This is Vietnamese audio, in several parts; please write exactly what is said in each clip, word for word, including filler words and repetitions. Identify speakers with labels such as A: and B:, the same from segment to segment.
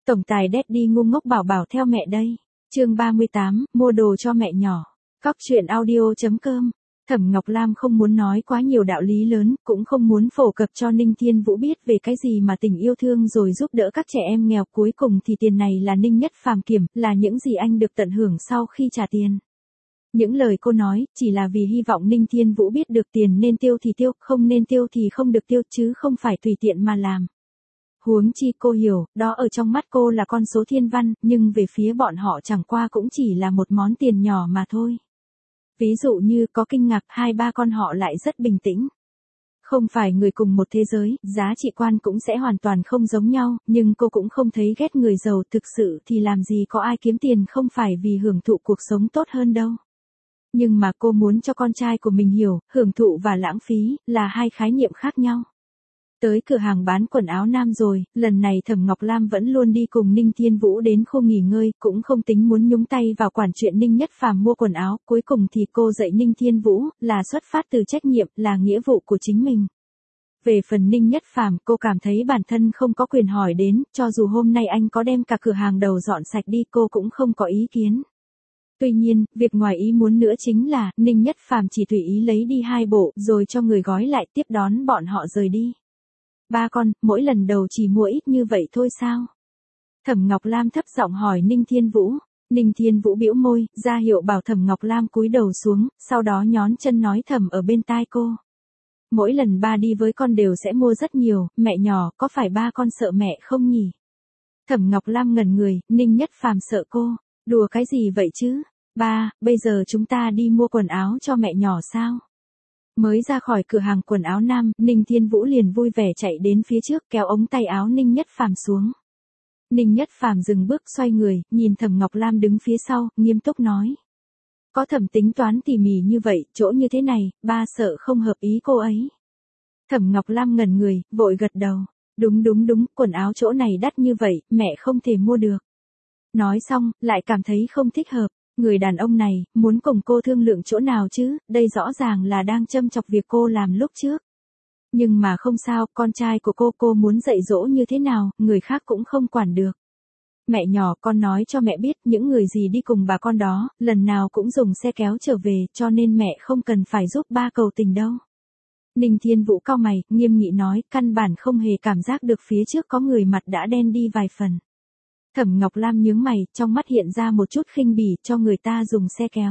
A: Tổng tài Daddy ngu ngốc bảo bảo theo mẹ đây. Chương ba mươi tám, mua đồ cho mẹ nhỏ. Cóc truyện audio chấm com. Thẩm Ngọc Lam không muốn nói quá nhiều đạo lý lớn, cũng không muốn phổ cập cho Ninh Thiên Vũ biết về cái gì mà tình yêu thương rồi giúp đỡ các trẻ em nghèo, cuối cùng thì tiền này là Ninh Nhất Phàm kiểm, là những gì anh được tận hưởng sau khi trả tiền. Những lời cô nói, chỉ là vì hy vọng Ninh Thiên Vũ biết được tiền nên tiêu thì tiêu, không nên tiêu thì không được tiêu, chứ không phải tùy tiện mà làm. Huống chi cô hiểu, đó ở trong mắt cô là con số thiên văn, nhưng về phía bọn họ chẳng qua cũng chỉ là một món tiền nhỏ mà thôi. Ví dụ như có kinh ngạc, hai ba con họ lại rất bình tĩnh. Không phải người cùng một thế giới, giá trị quan cũng sẽ hoàn toàn không giống nhau, nhưng cô cũng không thấy ghét người giàu, thực sự thì làm gì có ai kiếm tiền không phải vì hưởng thụ cuộc sống tốt hơn đâu. Nhưng mà cô muốn cho con trai của mình hiểu, hưởng thụ và lãng phí là hai khái niệm khác nhau. Tới cửa hàng bán quần áo nam rồi, lần này Thẩm Ngọc Lam vẫn luôn đi cùng Ninh Thiên Vũ đến khu nghỉ ngơi, cũng không tính muốn nhúng tay vào quản chuyện Ninh Nhất Phàm mua quần áo, cuối cùng thì cô dạy Ninh Thiên Vũ, là xuất phát từ trách nhiệm, là nghĩa vụ của chính mình. Về phần Ninh Nhất Phàm, cô cảm thấy bản thân không có quyền hỏi đến, cho dù hôm nay anh có đem cả cửa hàng đầu dọn sạch đi cô cũng không có ý kiến. Tuy nhiên, việc ngoài ý muốn nữa chính là, Ninh Nhất Phàm chỉ tùy ý lấy đi hai bộ, rồi cho người gói lại tiếp đón bọn họ rời đi. Ba con, mỗi lần đầu chỉ mua ít như vậy thôi sao? Thẩm Ngọc Lam thấp giọng hỏi Ninh Thiên Vũ. Ninh Thiên Vũ bĩu môi, ra hiệu bảo Thẩm Ngọc Lam cúi đầu xuống, sau đó nhón chân nói thầm ở bên tai cô. Mỗi lần ba đi với con đều sẽ mua rất nhiều, mẹ nhỏ, có phải ba con sợ mẹ không nhỉ? Thẩm Ngọc Lam ngẩn người, Ninh Nhất Phàm sợ cô. Đùa cái gì vậy chứ? Ba, bây giờ chúng ta đi mua quần áo cho mẹ nhỏ sao? Mới ra khỏi cửa hàng quần áo nam, Ninh Thiên Vũ liền vui vẻ chạy đến phía trước kéo ống tay áo Ninh Nhất Phàm xuống. Ninh Nhất Phàm dừng bước xoay người, nhìn Thẩm Ngọc Lam đứng phía sau, nghiêm túc nói. Có Thẩm tính toán tỉ mỉ như vậy, chỗ như thế này, ba sợ không hợp ý cô ấy. Thẩm Ngọc Lam ngẩn người, vội gật đầu. Đúng đúng đúng, quần áo chỗ này đắt như vậy, mẹ không thể mua được. Nói xong, lại cảm thấy không thích hợp. Người đàn ông này, muốn cùng cô thương lượng chỗ nào chứ, đây rõ ràng là đang châm chọc việc cô làm lúc trước. Nhưng mà không sao, con trai của cô cô muốn dạy dỗ như thế nào, người khác cũng không quản được. Mẹ nhỏ, con nói cho mẹ biết, những người gì đi cùng bà con đó, lần nào cũng dùng xe kéo trở về, cho nên mẹ không cần phải giúp ba cầu tình đâu. Ninh Thiên Vũ cau mày, nghiêm nghị nói, căn bản không hề cảm giác được phía trước có người mặt đã đen đi vài phần. Thẩm Ngọc Lam nhướng mày, trong mắt hiện ra một chút khinh bỉ, cho người ta dùng xe kéo.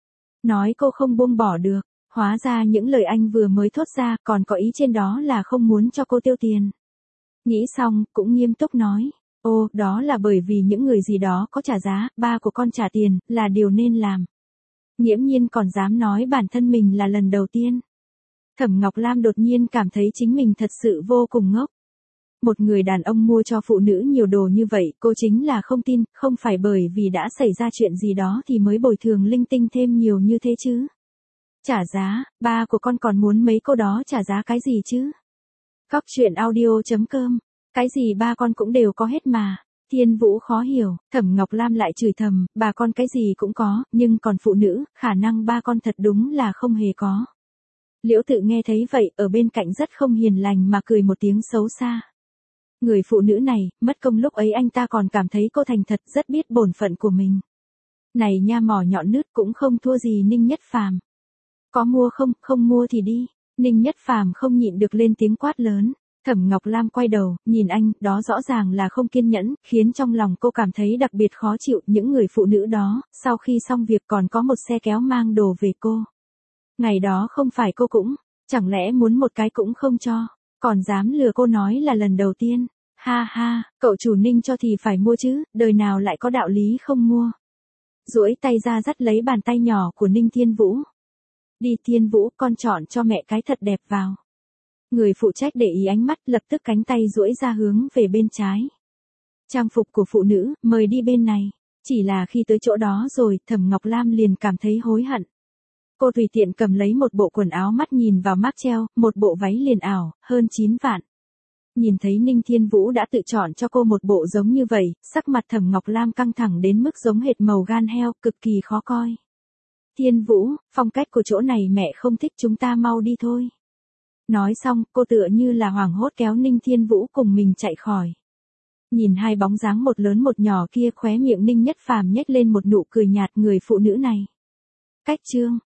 A: Nói cô không buông bỏ được, hóa ra những lời anh vừa mới thốt ra, còn có ý trên đó là không muốn cho cô tiêu tiền. Nghĩ xong, cũng nghiêm túc nói, ô, đó là bởi vì những người gì đó có trả giá, ba của con trả tiền, là điều nên làm. Nghiễm nhiên còn dám nói bản thân mình là lần đầu tiên. Thẩm Ngọc Lam đột nhiên cảm thấy chính mình thật sự vô cùng ngốc. Một người đàn ông mua cho phụ nữ nhiều đồ như vậy, cô chính là không tin, không phải bởi vì đã xảy ra chuyện gì đó thì mới bồi thường linh tinh thêm nhiều như thế chứ. Trả giá, ba của con còn muốn mấy cô đó trả giá cái gì chứ? Cóc truyện audio chấm com, cái gì ba con cũng đều có hết mà. Thiên Vũ khó hiểu, Thẩm Ngọc Lam lại chửi thầm, bà con cái gì cũng có, nhưng còn phụ nữ, khả năng ba con thật đúng là không hề có. Liễu Tự nghe thấy vậy, ở bên cạnh rất không hiền lành mà cười một tiếng xấu xa. Người phụ nữ này, mất công lúc ấy anh ta còn cảm thấy cô thành thật, rất biết bổn phận của mình. Này nha, mỏ nhọn nứt cũng không thua gì Ninh Nhất Phàm. Có mua không, không mua thì đi. Ninh Nhất Phàm không nhịn được lên tiếng quát lớn. Thẩm Ngọc Lam quay đầu, nhìn anh, đó rõ ràng là không kiên nhẫn, khiến trong lòng cô cảm thấy đặc biệt khó chịu. Những người phụ nữ đó, sau khi xong việc còn có một xe kéo mang đồ về cô. Ngày đó không phải cô cũng, chẳng lẽ muốn một cái cũng không cho. Còn dám lừa cô nói là lần đầu tiên. Ha ha, cậu chủ Ninh cho thì phải mua chứ, đời nào lại có đạo lý không mua. Duỗi tay ra dắt lấy bàn tay nhỏ của Ninh Thiên Vũ. Đi Thiên Vũ, con chọn cho mẹ cái thật đẹp vào. Người phụ trách để ý ánh mắt, lập tức cánh tay duỗi ra hướng về bên trái. Trang phục của phụ nữ, mời đi bên này. Chỉ là khi tới chỗ đó rồi, Thẩm Ngọc Lam liền cảm thấy hối hận. Cô tùy tiện cầm lấy một bộ quần áo, mắt nhìn vào mác treo, một bộ váy liền ảo, hơn chín vạn. Nhìn thấy Ninh Thiên Vũ đã tự chọn cho cô một bộ giống như vậy, sắc mặt Thẩm Ngọc Lam căng thẳng đến mức giống hệt màu gan heo, cực kỳ khó coi. Thiên Vũ, phong cách của chỗ này mẹ không thích, chúng ta mau đi thôi. Nói xong, cô tựa như là hoảng hốt kéo Ninh Thiên Vũ cùng mình chạy khỏi. Nhìn hai bóng dáng một lớn một nhỏ kia, khóe miệng Ninh Nhất Phàm nhếch lên một nụ cười nhạt, người phụ nữ này. Cách chương.